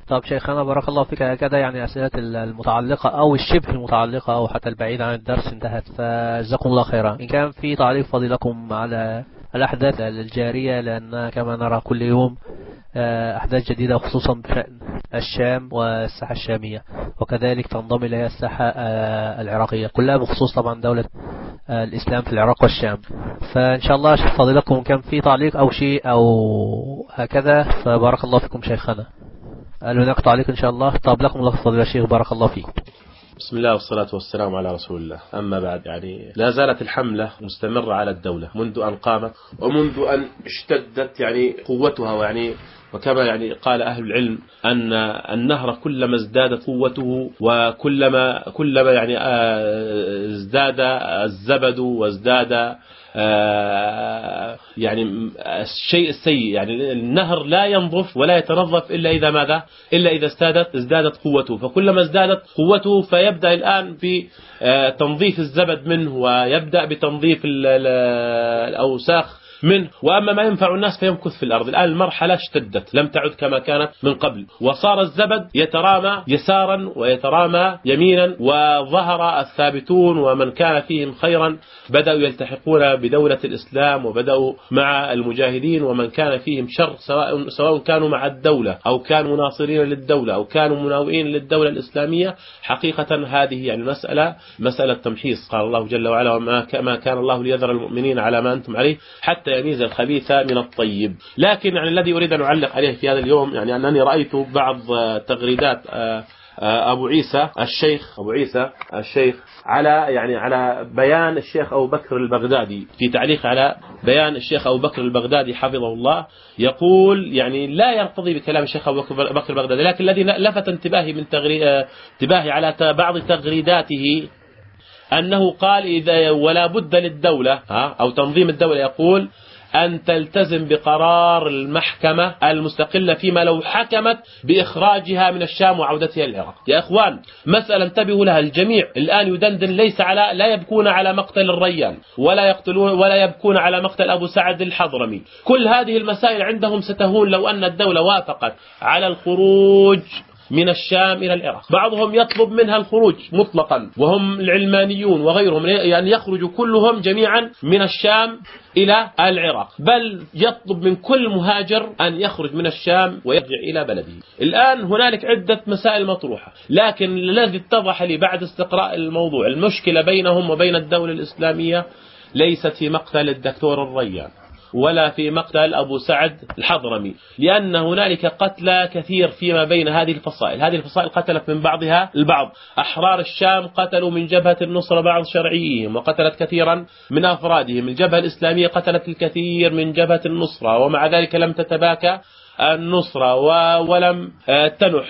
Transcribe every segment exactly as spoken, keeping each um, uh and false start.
طب شيخنا بارك الله فيك، هكذا يعني أسئلة المتعلقة أو الشبه المتعلقة أو حتى البعيدة عن الدرس انتهت، فجزاكم الله خيرا. إن كان في تعليق فضيلكم على الأحداث الجارية، لأن كما نرى كل يوم أحداث جديدة خصوصا بشأن الشام والساحة الشامية، وكذلك تنضم إليها الساحة العراقية كلها بخصوص طبعا دولة الإسلام في العراق والشام. فإن شاء الله شيخ فضيلكم كان في تعليق أو شيء أو هكذا، فبارك الله فيكم شيخنا. هل هناك تعليق إن شاء الله؟ طب لكم الله فضيلة الشيخ، بارك الله فيكم. بسم الله والصلاة والسلام على رسول الله. أما بعد، يعني لا زالت الحملة مستمرة على الدولة منذ أن قامت ومنذ أن اشتدت يعني قوتها، ويعني وكما يعني قال أهل العلم أن النهر كلما ازدادت قوته وكلما كلما يعني ازداد الزبد وازداد يعني الشيء السيء، يعني النهر لا ينظف ولا يتنظف إلا إذا ماذا إلا إذا ازدادت ازدادت قوته. فكلما ازدادت قوته فيبدأ الآن في تنظيف الزبد منه، ويبدأ بتنظيف الأوساخ منه، وأما ما ينفع الناس فيمكث في الأرض. الآن المرحلة اشتدت، لم تعد كما كانت من قبل، وصار الزبد يترامى يسارا ويترامى يمينا، وظهر الثابتون ومن كان فيهم خيرا بدأوا يلتحقون بدولة الإسلام وبدأوا مع المجاهدين، ومن كان فيهم شر سواء سواء كانوا مع الدولة أو كانوا مناصرين للدولة أو كانوا مناوئين للدولة الإسلامية. حقيقة هذه يعني مسألة مسألة تمحيص. قال الله جل وعلا: وما كان الله ليذر المؤمنين على ما أنتم عليه حتى يميز الخبيث من الطيب. لكن يعني الذي أريد أن أعلق عليه في هذا اليوم، يعني أنني رأيت بعض تغريدات أبو عيسى الشيخ أبو عيسى الشيخ على يعني على بيان الشيخ أبو بكر البغدادي، في تعليق على بيان الشيخ أبو بكر البغدادي حفظه الله، يقول يعني لا يرتضي بكلام الشيخ أبو بكر البغدادي، لكن الذي لفت انتباهي من انتباهي على بعض تغريداته أنه قال: إذا ولا بد للدولة أو تنظيم الدولة، يقول أن تلتزم بقرار المحكمة المستقلة فيما لو حكمت بإخراجها من الشام وعودتها إلى العراق. يا إخوان، مسألة انتبهوا لها. الجميع الآن يدندن ليس على لا يبكون على مقتل الريان ولا يقتلون ولا يبكون على مقتل أبو سعد الحضرمي. كل هذه المسائل عندهم ستهون لو أن الدولة وافقت على الخروج من الشام إلى العراق. بعضهم يطلب منها الخروج مطلقا، وهم العلمانيون وغيرهم، يعني يخرج كلهم جميعا من الشام إلى العراق، بل يطلب من كل مهاجر أن يخرج من الشام ويرجع إلى بلده. الآن هنالك عدة مسائل مطروحة، لكن الذي اتضح لي بعد استقراء الموضوع، المشكلة بينهم وبين الدولة الإسلامية ليست في مقتل الدكتور الريان ولا في مقتل أبو سعد الحضرمي، لأن هنالك قتلى كثير فيما بين هذه الفصائل. هذه الفصائل قتلت من بعضها البعض. أحرار الشام قتلوا من جبهة النصرة بعض شرعيهم وقتلت كثيرا من أفرادهم. الجبهة الإسلامية قتلت الكثير من جبهة النصرة، ومع ذلك لم تتباكى النصرة ولم تنح.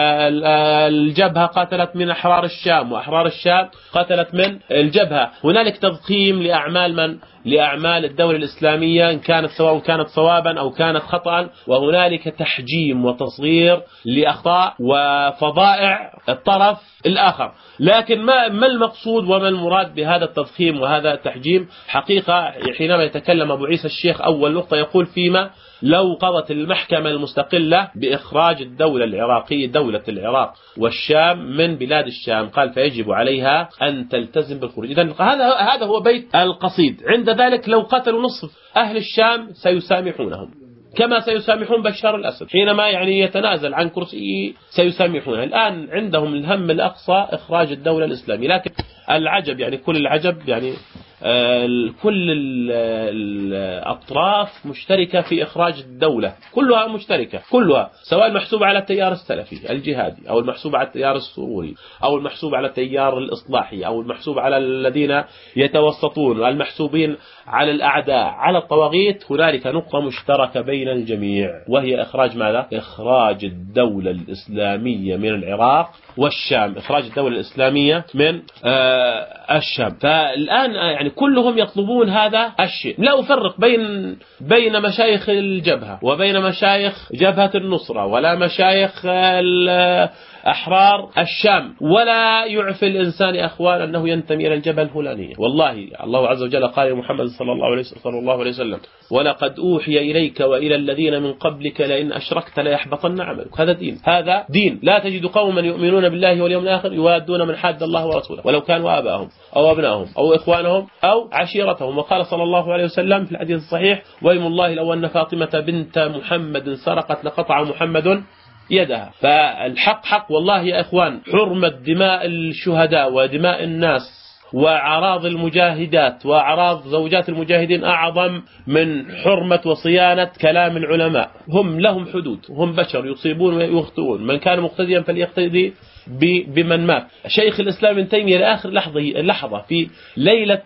الجبهة قتلت من أحرار الشام، وأحرار الشام قتلت من الجبهة. هنالك تضخيم لأعمال من لأعمال الدولة الإسلامية، إن كانت سواء كانت صوابا أو كانت خطأ، وهنالك تحجيم وتصغير لأخطاء وفضائع الطرف الآخر. لكن ما ما المقصود وما المراد بهذا التضخيم وهذا التحجيم؟ حقيقة حينما يتكلم أبو عيسى الشيخ أول نقطة يقول: فيما لو قضت المحكمة المستقلة بإخراج الدولة العراقية دولة العراق والشام من بلاد الشام، قال فيجب عليها أن تلتزم بالخروج. إذن هذا هذا هو بيت القصيد. عند ذلك لو قتلوا نصف أهل الشام سيسامحونهم، كما سيسامحون بشار الأسد حينما يعني يتنازل عن كرسيه، سيسامحونه. الآن عندهم الهم الأقصى إخراج الدولة الإسلامية. لكن العجب، يعني كل العجب، يعني كل الأطراف مشتركة في إخراج الدولة، كلها مشتركة، كلها سواء المحسوبة على التيار السلفي الجهادي أو المحسوبة على التيار السروري أو المحسوبة على التيار الإصلاحي أو المحسوبة على الذين يتوسطون والمحسوبين على الأعداء على الطواغيت. هنالك نقطة مشتركة بين الجميع، وهي إخراج ماذا؟ إخراج الدولة الإسلامية من العراق والشام، إخراج الدولة الإسلامية من آه الشام. فالآن يعني كلهم يطلبون هذا الشيء. لا أفرق بين بين مشايخ الجبهة وبين مشايخ جبهة النصرة ولا مشايخ أحرار الشام. ولا يعفي الإنسان يا أخوان أنه ينتمي إلى الجبهة الفلانية. والله الله عز وجل قال لمحمد صلى الله عليه صلى الله عليه وسلم: ولقد أوحي إليك وإلى الذين من قبلك لئن أشركت ليحبطن عملك. هذا دين، هذا دين. لا تجد قوما يؤمنون بالله واليوم الآخر يوادون من حاد الله ورسوله ولو كانوا آباءهم أو أبنائهم أو إخوانهم أو عشيرتهم. وقال صلى الله عليه وسلم في الحديث الصحيح: وإيم الله لو أن فاطمة بنت محمد سرقت لقطع محمد يدها. فالحق حق والله يا إخوان. حرمة دماء الشهداء ودماء الناس وأعراض المجاهدات وأعراض زوجات المجاهدين أعظم من حرمة وصيانة كلام العلماء. هم لهم حدود، هم بشر يصيبون ويخطئون. من كان مقتديا فليقتدي بمن مات. شيخ الإسلام ابن تيمية لآخر لحظة لحظة في ليلة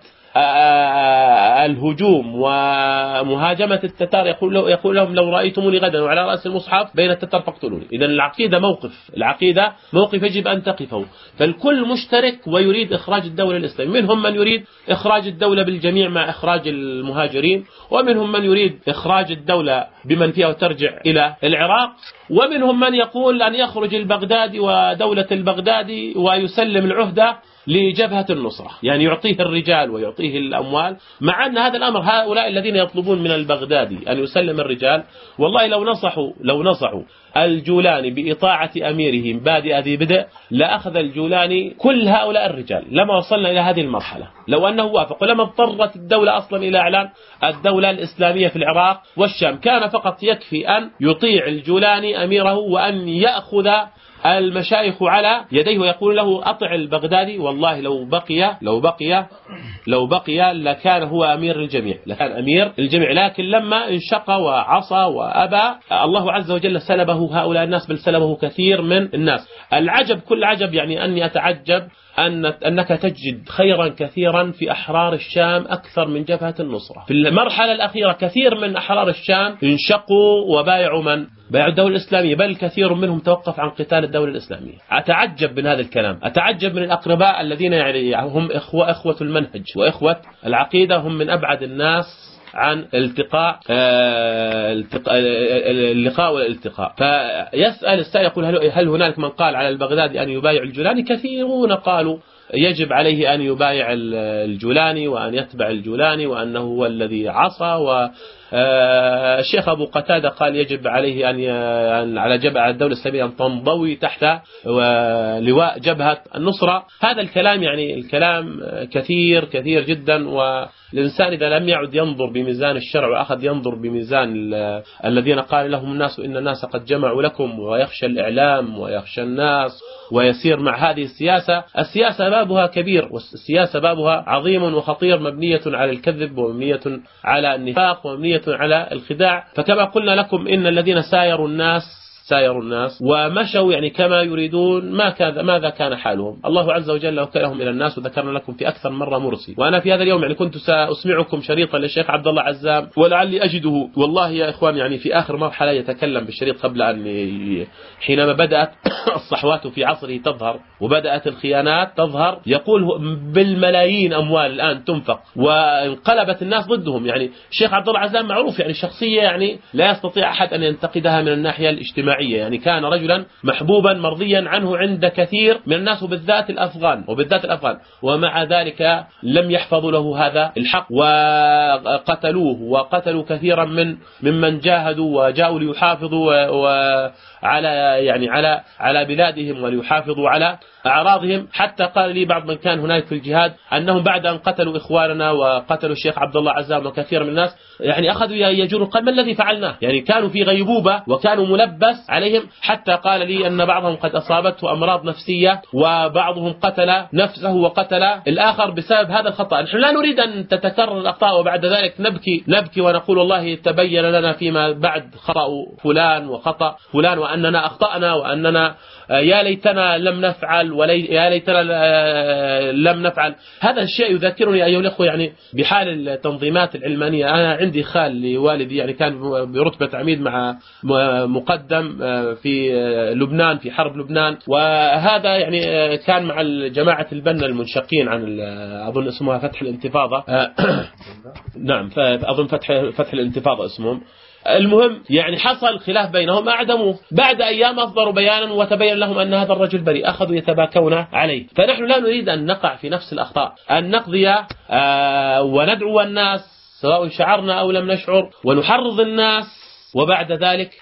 الهجوم ومهاجمة التتار يقول, له يقول لهم: لو رأيتموني غدا وعلى رأس المصحف بين التتار فاقتلوني. إذا العقيدة موقف، العقيدة موقف يجب أن تقفه. فالكل مشترك ويريد إخراج الدولة الإسلامية. منهم من يريد إخراج الدولة بالجميع مع إخراج المهاجرين، ومنهم من يريد إخراج الدولة بمن فيها وترجع إلى العراق، ومنهم من يقول أن يخرج البغدادي ودولة البغدادي ويسلم العهدة لجبهة النصرة، يعني يعطيه الرجال ويعطيه الأموال. مع أن هذا الأمر هؤلاء الذين يطلبون من البغدادي أن يسلم الرجال والله لو نصحوا لو نصحوا الجولاني بإطاعة أميرهم بادئ ذي بدء لأخذ الجولاني كل هؤلاء الرجال، لما وصلنا إلى هذه المرحلة. لو أنه وافق ولما اضطرت الدولة أصلا إلى إعلان الدولة الإسلامية في العراق والشام، كان فقط يكفي أن يطيع الجولاني أميره وأن يأخذ المشايخ على يديه ويقول له: أطع البغدادي. والله لو بقي لو بقي لو بقي لكان هو أمير الجميع، لكان أمير الجميع. لكن لما انشق وعصى وأبى الله عز وجل سلبه هؤلاء الناس، بل سلبه كثير من الناس. العجب كل عجب، يعني أني أتعجب أن أنك تجد خيرا كثيرا في أحرار الشام أكثر من جبهة النصرة. في المرحلة الأخيرة كثير من أحرار الشام انشقوا وبايعوا من؟ بايعوا الدولة الإسلامية، بل كثير منهم توقف عن قتال الدولة الإسلامية. أتعجب من هذا الكلام، أتعجب من الأقرباء الذين يعني هم إخوة إخوة المنهج وإخوة العقيدة، هم من أبعد الناس عن التقاء اللقاء والالتقاء. فيسأل السائل يقول: هل هنالك من قال على البغدادي أن يبايع الجولاني؟ كثيرون قالوا يجب عليه أن يبايع الجولاني وأن يتبع الجولاني وأنه هو الذي عصى. والشيخ أبو قتادة قال يجب عليه أن على جبهة الدولة الإسلامية أن تنضوي تحت لواء جبهة النصرة. هذا الكلام يعني الكلام كثير كثير جدا، والإنسان إذا لم يعد ينظر بميزان الشرع وأخذ ينظر بميزان الذين قال لهم الناس إن الناس قد جمعوا لكم، ويخشى الإعلام ويخشى الناس ويسير مع هذه السياسة. السياسة بابها كبير، والسياسة بابها عظيم وخطير، مبنية على الكذب ومبنية على النفاق ومبنية على الخداع. فكما قلنا لكم إن الذين سايروا الناس سايروا الناس ومشوا يعني كما يريدون ما كان ماذا كان حالهم. الله عز وجل وكلهم إلى الناس، وذكرنا لكم في أكثر مرة مرسي. وأنا في هذا اليوم يعني كنت سأسمعكم شريطا للشيخ عبد الله عزام ولعلي أجده. والله يا إخوان يعني في آخر مرحلة يتكلم بالشريط قبل أن ي... حينما بدأت الصحوات في عصره تظهر وبدأت الخيانات تظهر، يقول بالملايين أموال الآن تنفق وانقلبت الناس ضدهم. يعني الشيخ عبد الله عزام معروف يعني شخصية يعني لا يستطيع أحد أن ينتقدها من الناحية الاجتماعية، يعني كان رجلا محبوبا مرضيا عنه عند كثير من الناس وبالذات الأفغان وبالذات الأفغان ومع ذلك لم يحفظوا له هذا الحق وقتلوه وقتلوا كثيرا من ممن جاهدوا وجاءوا ليحافظوا وعلى يعني على على بلادهم وليحافظوا على أعراضهم. حتى قال لي بعض من كان هناك في الجهاد أنهم بعد أن قتلوا إخواننا وقتلوا الشيخ عبد الله عزام وكثير من الناس يعني أخذوا يجرون، قال ما الذي فعلناه؟ يعني كانوا في غيبوبة وكانوا ملبس عليهم. حتى قال لي أن بعضهم قد أصابته أمراض نفسية وبعضهم قتل نفسه وقتل الآخر بسبب هذا الخطأ. نحن لا نريد أن تتكرر الأخطاء وبعد ذلك نبكي نبكي ونقول والله تبين لنا فيما بعد خطأ فلان وخطأ فلان وأننا أخطأنا وأننا يا ليتنا لم نفعل ولي يا ليتنا لم نفعل. هذا الشيء يذكرني أيها الأخوة يعني بحال التنظيمات العلمانية. أنا عندي خال لوالدي يعني كان برتبة عميد مع مقدم في لبنان في حرب لبنان، وهذا يعني كان مع جماعة البنا المنشقين عن أظن اسمها فتح الانتفاضة نعم أظن فتح فتح الانتفاضة اسمهم. المهم يعني حصل خلاف بينهم أعدموه. بعد أيام أصدروا بيانا وتبين لهم أن هذا الرجل بريء، أخذوا يتباكون عليه. فنحن لا نريد أن نقع في نفس الأخطاء، أن نقضي آه وندعو الناس سواء شعرنا أو لم نشعر ونحرض الناس، وبعد ذلك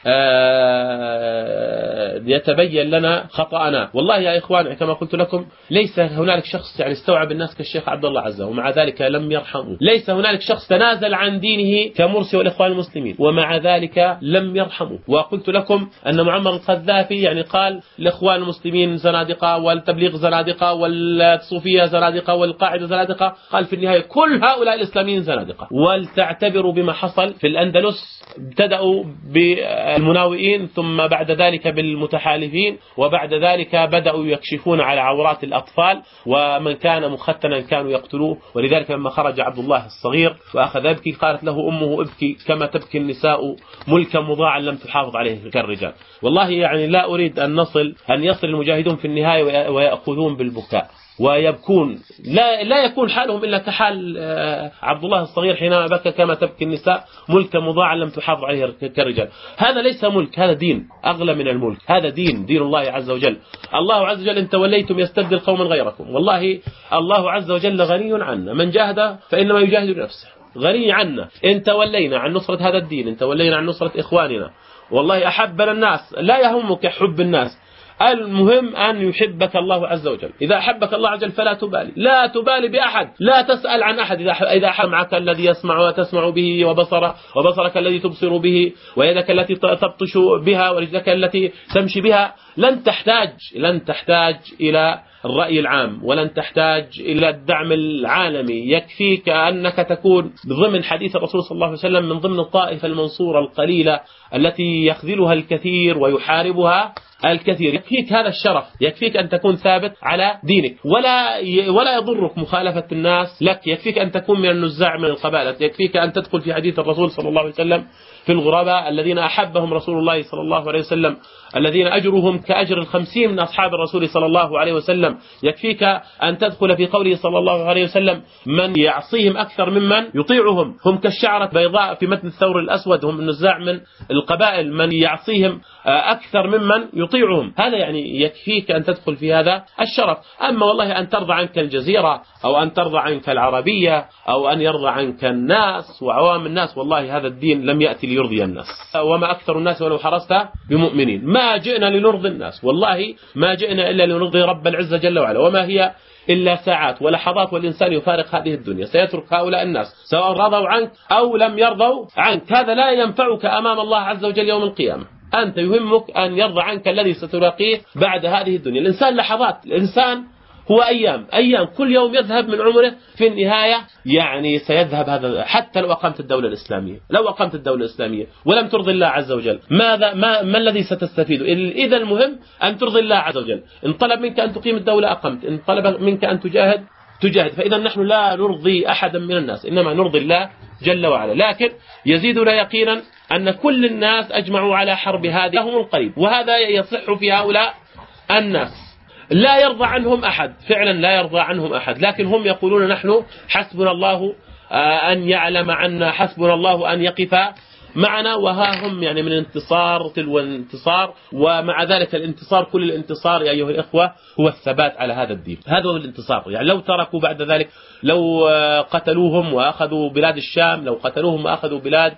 يتبين لنا خطأنا. والله يا إخوان كما قلت لكم ليس هنالك شخص يعني استوعب الناس كالشيخ عبد الله عزة ومع ذلك لم يرحمه، ليس هنالك شخص تنازل عن دينه كمرسي والإخوان المسلمين ومع ذلك لم يرحمه. وقلت لكم أن معمر القذافي يعني قال الإخوان المسلمين زنادقة والتبليغ زنادقة والصوفية زنادقة والقاعدة زنادقة، قال في النهاية كل هؤلاء الإسلاميين زنادقة. ولتعتبروا بما حصل في الأندلس، ابتدأوا بالمناوئين ثم بعد ذلك بالمتحالفين وبعد ذلك بدأوا يكشفون على عورات الأطفال، ومن كان مختنا كانوا يقتلوه. ولذلك لما خرج عبد الله الصغير وأخذ يبكي قالت له أمه ابكي كما تبكي النساء ملكا مضاعا لم تحافظ عليه كالرجال. والله يعني لا أريد أن نصل أن يصل المجاهدون في النهاية ويأخذون بالبكاء ويبكون، لا لا يكون حالهم إلا كحال عبد الله الصغير حينما بكى كما تبكي النساء ملكا مضاعا لم تحافظ عليه كالرجال. هذا ليس ملك، هذا دين أغلى من الملك، هذا دين دين الله عز وجل. الله عز وجل إن توليتم يستبدل قوما غيركم. والله الله عز وجل غني عنا، من جاهد فإنما يجاهد لنفسه، غني عنا. إن تولينا عن نصرة هذا الدين، إن تولينا عن نصرة إخواننا، والله أحبنا الناس، لا يهمك حب الناس، المهم أن يحبك الله عز وجل. إذا أحبك الله عز وجل فلا تبالي، لا تبالي بأحد، لا تسأل عن أحد. إذا أحب معك الذي يسمع وتسمع به، وبصر وبصرك الذي تبصر به، ويدك التي تبطش بها، ورجلك التي تمشي بها، لن تحتاج لن تحتاج إلى الرأي العام، ولن تحتاج إلى الدعم العالمي. يكفيك أنك تكون ضمن حديث الرسول صلى الله عليه وسلم من ضمن الطائفة المنصورة القليلة التي يخذلها الكثير ويحاربها الكثير. يكفيك هذا الشرف، يكفيك أن تكون ثابت على دينك، ولا ولا يضرك مخالفة الناس لك. يكفيك أن تكون من النزاع من القبائل، يكفيك أن تدخل في حديث الرسول صلى الله عليه وسلم في الغرباء الذين أحبهم رسول الله صلى الله عليه وسلم، الذين أجرهم كأجر الخمسين من أصحاب الرسول صلى الله عليه وسلم. يكفيك أن تدخل في قوله صلى الله عليه وسلم من يعصيهم أكثر ممن يطيعهم، هم كالشعرة بيضاء في متن الثور الأسود، هم النزاع من القبائل، من يعصيهم أكثر ممن يطيعهم. هذا يعني يكفيك أن تدخل في هذا الشرف. أما والله أن ترضى عنك الجزيرة أو أن ترضى عنك العربية أو أن يرضى عنك الناس وعوام الناس، والله هذا الدين لم يأتي ليرضي الناس، وما أكثر الناس ولو حرصت بمؤمنين. ما جئنا لنرضي الناس، والله ما جئنا إلا لنرضي رب العزة جل وعلا، وما هي إلا ساعات ولحظات والإنسان يفارق هذه الدنيا، سيترك هؤلاء الناس سواء رضوا عنك أو لم يرضوا عنك. هذا لا ينفعك أمام الله عز وجل يوم القيامة. أنت يهمك أن يرضى عنك الذي ستلاقيه بعد هذه الدنيا. الإنسان لحظات، الإنسان هو أيام أيام كل يوم يذهب من عمره، في النهاية يعني سيذهب هذا. حتى لو أقمت الدولة الإسلامية، لو أقمت الدولة الإسلامية ولم ترضي الله عز وجل، ماذا ما, ما الذي ستستفيد؟ إذا المهم أن ترضي الله عز وجل. إن طلب منك أن تقيم الدولة أقمت، إن طلب منك أن تجاهد تجاهد. فإذا نحن لا نرضي أحدا من الناس، إنما نرضي الله جل وعلا. لكن يزيدنا يقينا أن كل الناس أجمعوا على حرب هذه هم القريب، وهذا يصح في هؤلاء الناس. لا يرضى عنهم أحد، فعلا لا يرضى عنهم أحد، لكن هم يقولون نحن حسبنا الله أن يعلم عنا، حسبنا الله أن يقف معنا. وها هم يعني من انتصار تلو انتصار، ومع ذلك الانتصار كل الانتصار يا أيها الإخوة هو الثبات على هذا الدين. هذا هو الانتصار. يعني لو تركوا بعد ذلك، لو قتلوهم وأخذوا بلاد الشام، لو قتلوهم وأخذوا بلاد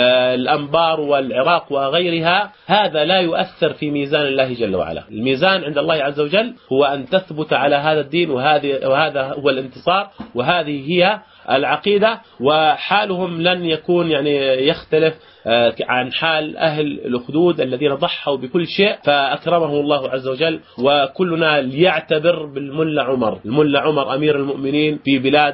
الأنبار والعراق وغيرها، هذا لا يؤثر في ميزان الله جل وعلا. الميزان عند الله عز وجل هو أن تثبت على هذا الدين، وهذا هو الانتصار، وهذه هي العقيدة. وحالهم لن يكون يعني يختلف عن حال أهل الأخدود الذين ضحوا بكل شيء فأكرمهم الله عز وجل. وكلنا ليعتبر بالملا عمر، الملا عمر أمير المؤمنين في بلاد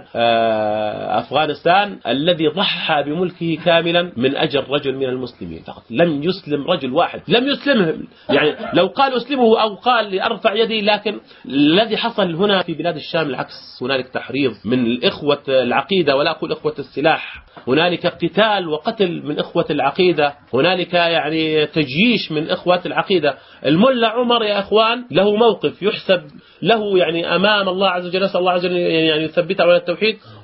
أفغانستان، الذي ضحى بملكه كاملا من أجل رجل من المسلمين فقط. لم يسلم رجل واحد، لم يسلمهم. يعني لو قال أسلمه أو قال لأرفع يدي، لكن الذي حصل هنا في بلاد الشام العكس. هنالك تحريض من الإخوة العقيدة، ولا أقول إخوة السلاح، هنالك قتال وقتل من إخوة العقيدة، هنالك يعني تجييش من إخوة العقيدة. الملا عمر يا إخوان له موقف يحسب له يعني أمام الله عز وجل، نسأل الله عز وجل يعني يثبته على التوحيد،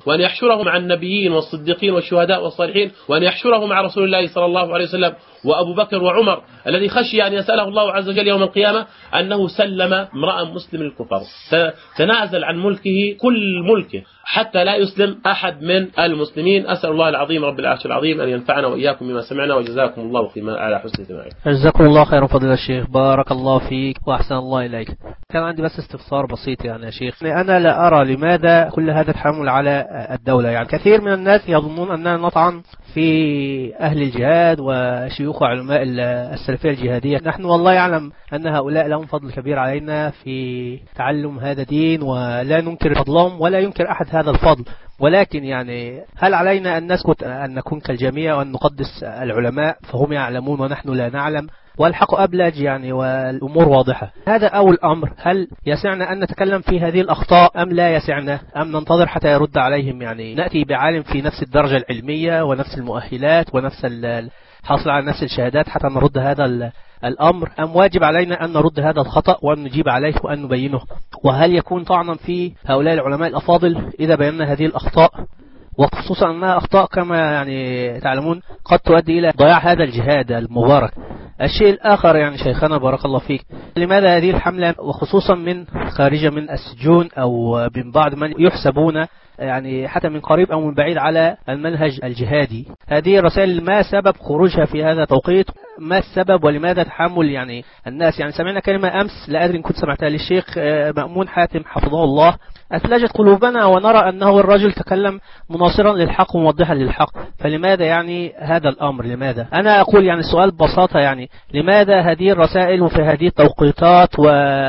وأن يحشره مع النبيين والصديقين والشهداء والصالحين، وأن يحشره مع رسول الله صلى الله عليه وسلم وأبو بكر وعمر الذي خشي أن يسأله الله عز وجل يوم القيامة أنه سلم امرأ مسلم للكفار، تنازل عن ملكه كل ملكه حتى لا يسلم أحد من المسلمين. أسأل الله العظيم رب العرش العظيم أن ينفعنا وإياكم بما سمعنا، وجزاكم الله خيرا على حسن استماعكم. جزاكم الله خيرا فضيلة الشيخ، بارك الله فيك وأحسن الله إليك. كان عندي بس استفسار بسيط يعني يا شيخ، أنا لا أرى لماذا كل هذا التحمل على الدولة. يعني كثير من الناس يظنون أننا نطعن في أهل الجهاد وشيوخ علماء السلفية الجهادية. نحن والله يعلم أن هؤلاء لهم فضل كبير علينا في تعلم هذا الدين، ولا ننكر فضلهم ولا ينكر أحد هذا الفضل، ولكن يعني هل علينا أن نسكت أن نكون كالجميع وأن نقدس العلماء فهم يعلمون ونحن لا نعلم؟ والحق أبلج يعني والأمور واضحة. هذا أول أمر، هل يسعنا أن نتكلم في هذه الأخطاء أم لا يسعنا، أم ننتظر حتى يرد عليهم؟ يعني نأتي بعالم في نفس الدرجة العلمية ونفس المؤهلات ونفس حاصل على نفس الشهادات حتى نرد هذا الأمر، أم واجب علينا أن نرد هذا الخطأ وأن نجيب عليه وأن نبينه؟ وهل يكون طعنا في هؤلاء العلماء الأفاضل إذا بينا هذه الأخطاء، وخصوصا أنها أخطاء كما يعني تعلمون قد تؤدي إلى ضياع هذا الجهاد المبارك؟ الشيء الآخر يعني شيخنا بارك الله فيك، لماذا هذه الحملة وخصوصا من خارجة من السجون أو من بعض من يحسبون يعني حتى من قريب أو من بعيد على المنهج الجهادي؟ هذه الرسائل ما سبب خروجها في هذا التوقيت؟ ما السبب ولماذا تحمل يعني الناس؟ يعني سمعنا كلمة أمس لا أدري إن كنت سمعتها للشيخ مأمون حاتم حفظه الله، أثلجت قلوبنا ونرى أنه الرجل تكلم مناصرا للحق وموضحا للحق، فلماذا يعني هذا الأمر؟ لماذا؟ أنا أقول يعني السؤال ببساطة يعني لماذا هذه الرسائل وفي هذه التوقيتات و...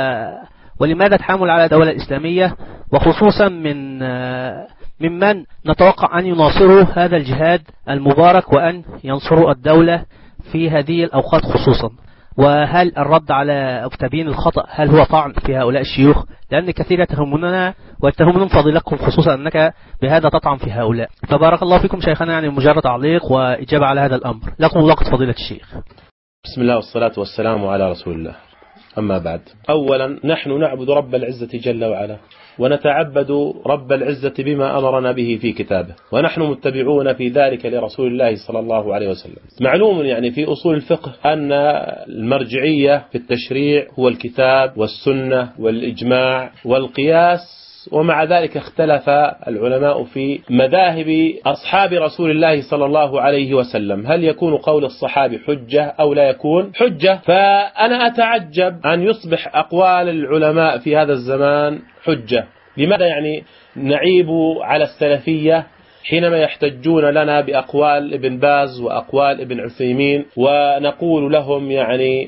ولماذا تحمل على الدولة الإسلامية وخصوصا من ممن نتوقع أن يناصروا هذا الجهاد المبارك وأن ينصروا الدولة في هذه الأوقات خصوصا؟ وهل الرد على تبيين الخطأ هل هو طعن في هؤلاء الشيوخ؟ لأن كثير يتهموننا ويتهمون فضيلتكم خصوصا أنك بهذا تطعن في هؤلاء. فبارك الله فيكم شيخنا، يعني مجرد تعليق وإجابة على هذا الأمر. لكم وقت فضيلة الشيخ. بسم الله والصلاة والسلام على رسول الله. أما بعد، أولا نحن نعبد رب العزة جل وعلا ونتعبد رب العزة بما أمرنا به في كتابه، ونحن متبعون في ذلك لرسول الله صلى الله عليه وسلم. معلوم يعني في أصول الفقه أن المرجعية في التشريع هو الكتاب والسنة والإجماع والقياس، ومع ذلك اختلف العلماء في مذاهب أصحاب رسول الله صلى الله عليه وسلم، هل يكون قول الصحابي حجة أو لا يكون حجة؟ فأنا أتعجب أن يصبح أقوال العلماء في هذا الزمان حجة. لماذا يعني نعيب على السلفية حينما يحتجون لنا بأقوال ابن باز وأقوال ابن عثيمين ونقول لهم يعني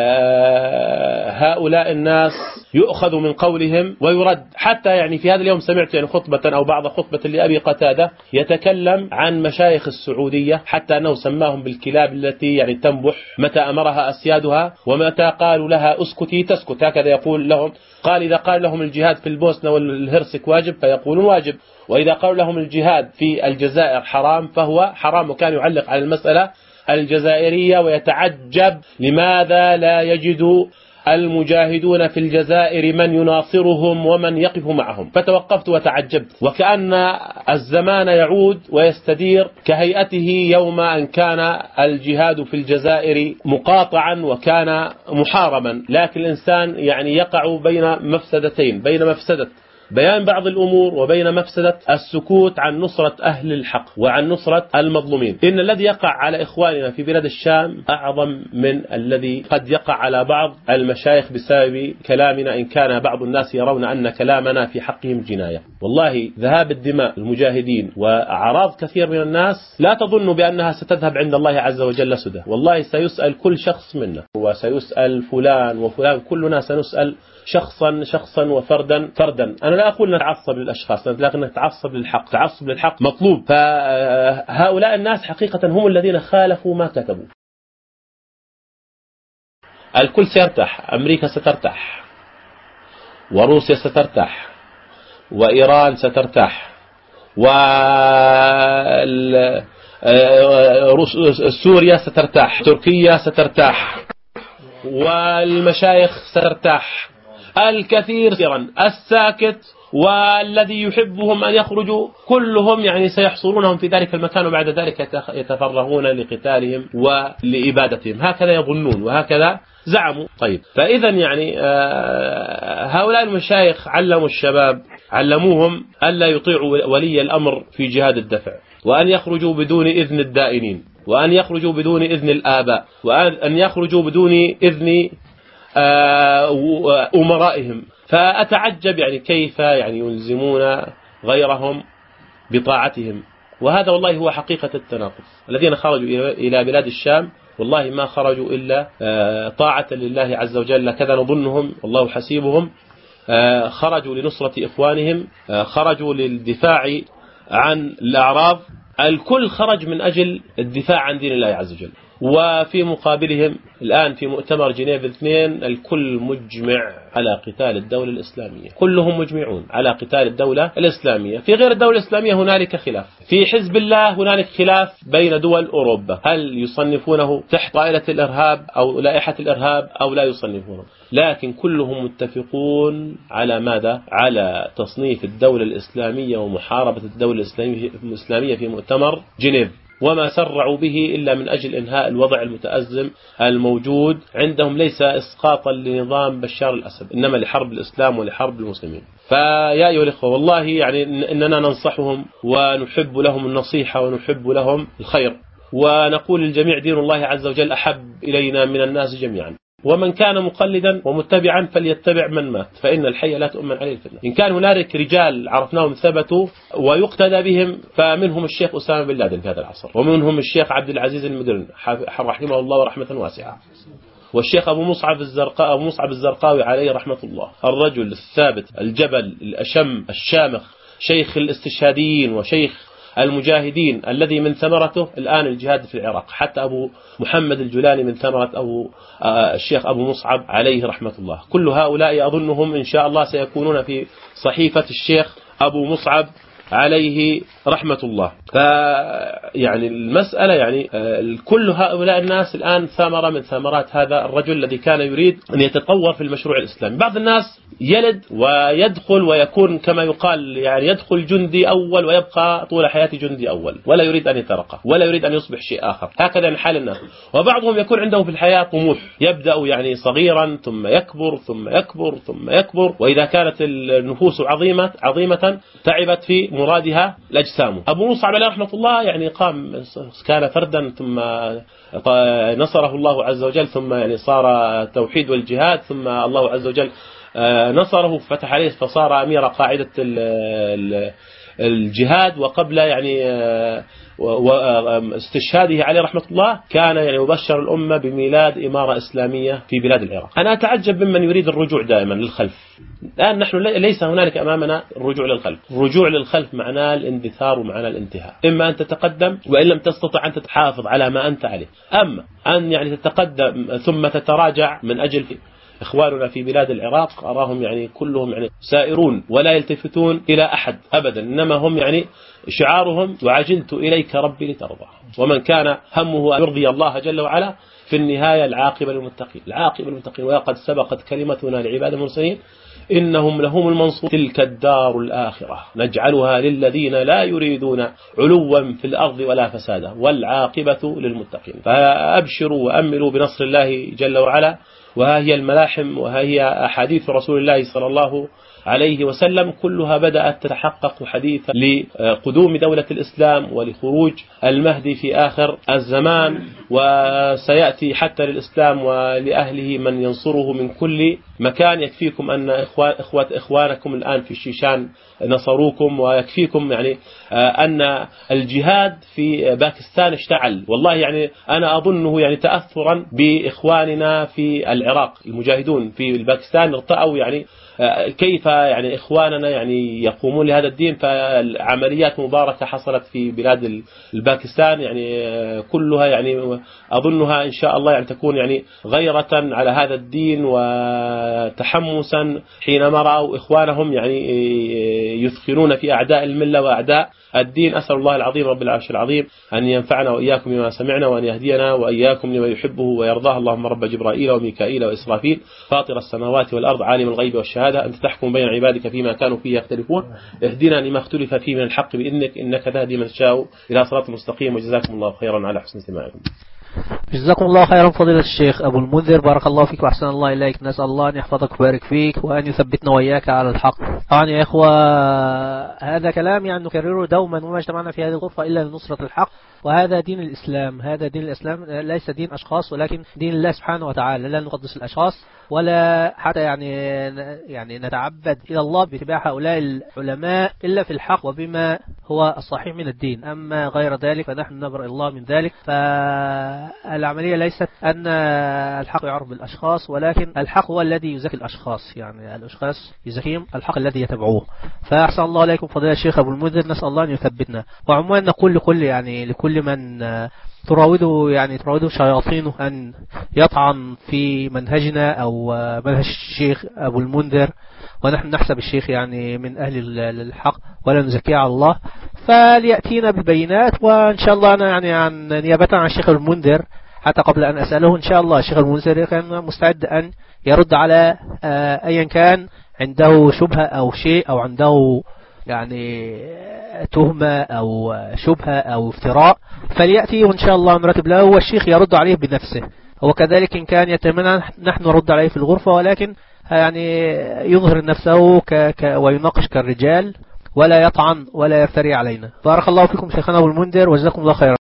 آه هؤلاء الناس يؤخذ من قولهم ويرد؟ حتى يعني في هذا اليوم سمعت يعني خطبة أو بعض خطبة لأبي قتادة يتكلم عن مشايخ السعودية حتى أنه سماهم بالكلاب التي يعني تنبح متى أمرها أسيادها، ومتى قالوا لها اسكتي تسكت، هكذا يقول لهم. قال إذا قال لهم الجهاد في البوسنة والهرسك واجب فيقولون واجب، وإذا قالوا لهم الجهاد في الجزائر حرام فهو حرام. وكان يعلق على المسألة الجزائرية ويتعجب لماذا لا يجد المجاهدون في الجزائر من يناصرهم ومن يقف معهم. فتوقفت وتعجبت، وكأن الزمان يعود ويستدير كهيئته يوم أن كان الجهاد في الجزائر مقاطعا وكان محارما. لكن الإنسان يعني يقع بين مفسدتين، بين مفسدة بيان بعض الأمور وبين مفسدة السكوت عن نصرة أهل الحق وعن نصرة المظلومين. إن الذي يقع على إخواننا في بلاد الشام أعظم من الذي قد يقع على بعض المشايخ بسبب كلامنا، إن كان بعض الناس يرون أن كلامنا في حقهم جناية. والله ذهاب الدماء المجاهدين وأعراض كثير من الناس لا تظن بأنها ستذهب عند الله عز وجل سدى. والله سيسأل كل شخص منا، وسيسأل فلان وفلان، كلنا سنسأل شخصا شخصا وفردا فردا. أنا لا أقول نتعصب للأشخاص، لكن نتعصب للحق. تعصب للحق مطلوب. فهؤلاء الناس حقيقة هم الذين خالفوا ما كتبوا. الكل سيرتاح، أمريكا سترتاح، وروسيا سترتاح، وإيران سترتاح، وسوريا سترتاح، تركيا سترتاح، والمشايخ سترتاح. الكثير سيرا الساكت والذي يحبهم أن يخرجوا كلهم يعني سيحصرونهم في ذلك المكان، وبعد ذلك يتفرغون لقتالهم ولإبادتهم. هكذا يظنون وهكذا زعموا. طيب، فإذا يعني هؤلاء المشايخ علموا الشباب، علموهم ألا يطيعوا ولي الأمر في جهاد الدفع، وأن يخرجوا بدون إذن الدائنين، وأن يخرجوا بدون إذن الآباء، وأن يخرجوا بدون إذن أمرائهم. فأتعجب يعني كيف يعني يلزمون غيرهم بطاعتهم، وهذا والله هو حقيقة التناقض. الذين خرجوا إلى بلاد الشام والله ما خرجوا إلا طاعة لله عز وجل، كذا نظنهم والله حسيبهم. خرجوا لنصرة إخوانهم، خرجوا للدفاع عن الأعراض، الكل خرج من أجل الدفاع عن دين الله عز وجل. وفي مقابلهم الآن في مؤتمر جنيف الاثنين الكل مجمع على قتال الدولة الإسلامية، كلهم مجمعون على قتال الدولة الإسلامية. في غير الدولة الإسلامية هنالك خلاف، في حزب الله هنالك خلاف بين دول أوروبا، هل يصنفونه تحت طائلة الإرهاب أو لائحة الإرهاب أو لا يصنفونه، لكن كلهم متفقون على ماذا؟ على تصنيف الدولة الإسلامية ومحاربة الدولة الإسلامية في مؤتمر جنيف، وما سرعوا به إلا من أجل إنهاء الوضع المتأزم الموجود عندهم، ليس إسقاطا لنظام بشار الأسد، إنما لحرب الإسلام ولحرب المسلمين. فيا أيها الإخوة والله يعني إننا ننصحهم ونحب لهم النصيحة ونحب لهم الخير، ونقول للجميع دين الله عز وجل أحب إلينا من الناس جميعا، ومن كان مقلدا ومتبعا فليتبع من مات، فإن الحي لا تؤمن عليه الفتنة. إن كان هنالك رجال عرفناهم ثبتوا ويقتدى بهم فمنهم الشيخ أسامة بن لادن في هذا العصر، ومنهم الشيخ عبد العزيز المقرن رحمه الله ورحمة واسعة، والشيخ أبو مصعب الزرقاء أبو مصعب الزرقاوي عليه رحمة الله، الرجل الثابت الجبل الأشم الشامخ، شيخ الاستشهاديين وشيخ المجاهدين الذي من ثمرته الآن الجهاد في العراق. حتى أبو محمد الجولاني من ثمرة أبو الشيخ أبو مصعب عليه رحمة الله. كل هؤلاء أظنهم إن شاء الله سيكونون في صحيفة الشيخ أبو مصعب عليه رحمة الله. فيعني المسألة يعني كل هؤلاء الناس الآن ثمرة من ثمرات هذا الرجل الذي كان يريد أن يتطور في المشروع الإسلامي. بعض الناس يلد ويدخل ويكون كما يقال يعني يدخل جندي أول ويبقى طول حياته جندي أول، ولا يريد أن يترقى ولا يريد أن يصبح شيء آخر، هكذا حال الناس. وبعضهم يكون عنده في الحياة طموح، يبدأ يعني صغيرا ثم يكبر ثم يكبر ثم يكبر، وإذا كانت النفوس عظيمة عظيمة تعبت في مرادها الأجسام. أبو مصعب عليه رحمة الله يعني قام كان فردا ثم نصره الله عز وجل، ثم يعني صار توحيد والجهاد، ثم الله عز وجل نصره فتح عليه فصار أمير قاعدة الجهاد. وقبل يعني واستشهاده عليه رحمة الله كان يعني يبشر الأمة بميلاد إمارة إسلامية في بلاد العراق. أنا أتعجب ممن يريد الرجوع دائما للخلف. الآن نحن ليس هنالك أمامنا الرجوع للخلف، الرجوع للخلف معناه الاندثار ومعناه الانتهاء، إما أن تتقدم وإن لم تستطع أن تحافظ على ما أنت عليه، أما أن يعني تتقدم ثم تتراجع من أجل إخواننا في بلاد العراق أراهم يعني كلهم يعني سائرون ولا يلتفتون إلى أحد أبدا، إنما هم يعني شعارهم وعجلت إليك ربي لترضى. ومن كان همه أن يرضي الله جل وعلا في النهاية العاقبة للمتقين، العاقبة للمتقين. ولقد سبقت كلمتنا لعباد المرسلين إنهم لهم المنصور. تلك الدار الآخرة نجعلها للذين لا يريدون علوا في الأرض ولا فسادا والعاقبة للمتقين. فأبشروا وأملوا بنصر الله جل وعلا، وها هي الملاحم وها هي أحاديث رسول الله صلى الله عليه وسلم كلها بدأت تتحقق حديثا لقدوم دولة الإسلام ولخروج المهدي في آخر الزمان، وسيأتي حتى للإسلام ولأهله من ينصره من كل مكان. يكفيكم أن إخوة إخوانكم الآن في الشيشان نصروكم، ويكفيكم يعني أن الجهاد في باكستان اشتعل. والله يعني أنا أظنه يعني تأثرا بإخواننا في العراق المجاهدون في باكستان، ارتأوا يعني كيف يعني إخواننا يعني يقومون لهذا الدين. فالعمليات مباركة حصلت في بلاد الباكستان يعني كلها يعني أظنها إن شاء شاء الله يعني تكون يعني غيرة على هذا الدين وتحمسا حينما رأوا إخوانهم يعني يثخنون في أعداء الملة وأعداء الدين. أسأل الله العظيم رب العرش العظيم أن ينفعنا وإياكم بما سمعنا، وأن يهدينا وإياكم لما يحبه ويرضاه. اللهم رب جبرائيل وميكائيل وإسرافيل فاطر السماوات والأرض عالم الغيب والشهادة، أنت تحكم بين عبادك فيما كانوا فيه يختلفون، اهدنا لما اختلف فيه من الحق بإذنك، إنك تهدي من تشاء إلى صراط مستقيم. وجزاكم الله خيرا على حسن استماعكم. جزاكم الله خيرا فضيلة الشيخ أبو المنذر، بارك الله فيك وأحسن الله إليك. نسأل الله أن يحفظك ويبارك فيك وأن يثبتنا وإياك على الحق. طبعا يا إخوة هذا كلام يعني نكرره دوما، وما اجتمعنا في هذه الغرفة إلا لنصرة الحق، وهذا دين الإسلام. هذا دين الإسلام ليس دين أشخاص ولكن دين الله سبحانه وتعالى. لا نقدس الأشخاص ولا حتى يعني يعني نتعبد إلى الله باتباع هؤلاء العلماء إلا في الحق وبما هو الصحيح من الدين، أما غير ذلك فنحن نبرأ الله من ذلك. فالعملية ليست أن الحق يعرف بالأشخاص، ولكن الحق هو الذي يزكي الأشخاص، يعني الأشخاص يزكيهم الحق الذي يتبعوه. فأحسن الله عليكم فضيلة الشيخ أبو المنذر، نسأل الله أن يثبتنا. وعموما نقول لكل يعني لكل من تراوده يعني تراوده شياطينه أن يطعن في منهجنا أو منهج الشيخ أبو المنذر، ونحن نحسب الشيخ يعني من أهل الحق ولا نزكيه على الله، فليأتينا بالبينات. وإن شاء الله أنا يعني عن نيابة عن الشيخ المنذر حتى قبل أن أسأله إن شاء الله الشيخ المنذر كان مستعد أن يرد على أيا كان عنده شبهة أو شيء أو عنده يعني تهمة أو شبهة أو افتراء، فليأتي وإن شاء الله نرتب له والشيخ يرد عليه بنفسه. وكذلك إن كان يتمنى نحن نرد عليه في الغرفة، ولكن يعني يظهر نفسه ك ك ويناقش كالرجال ولا يطعن ولا يفتري علينا. بارك الله فيكم شيخنا أبو المنذر وجزاكم الله خيرا.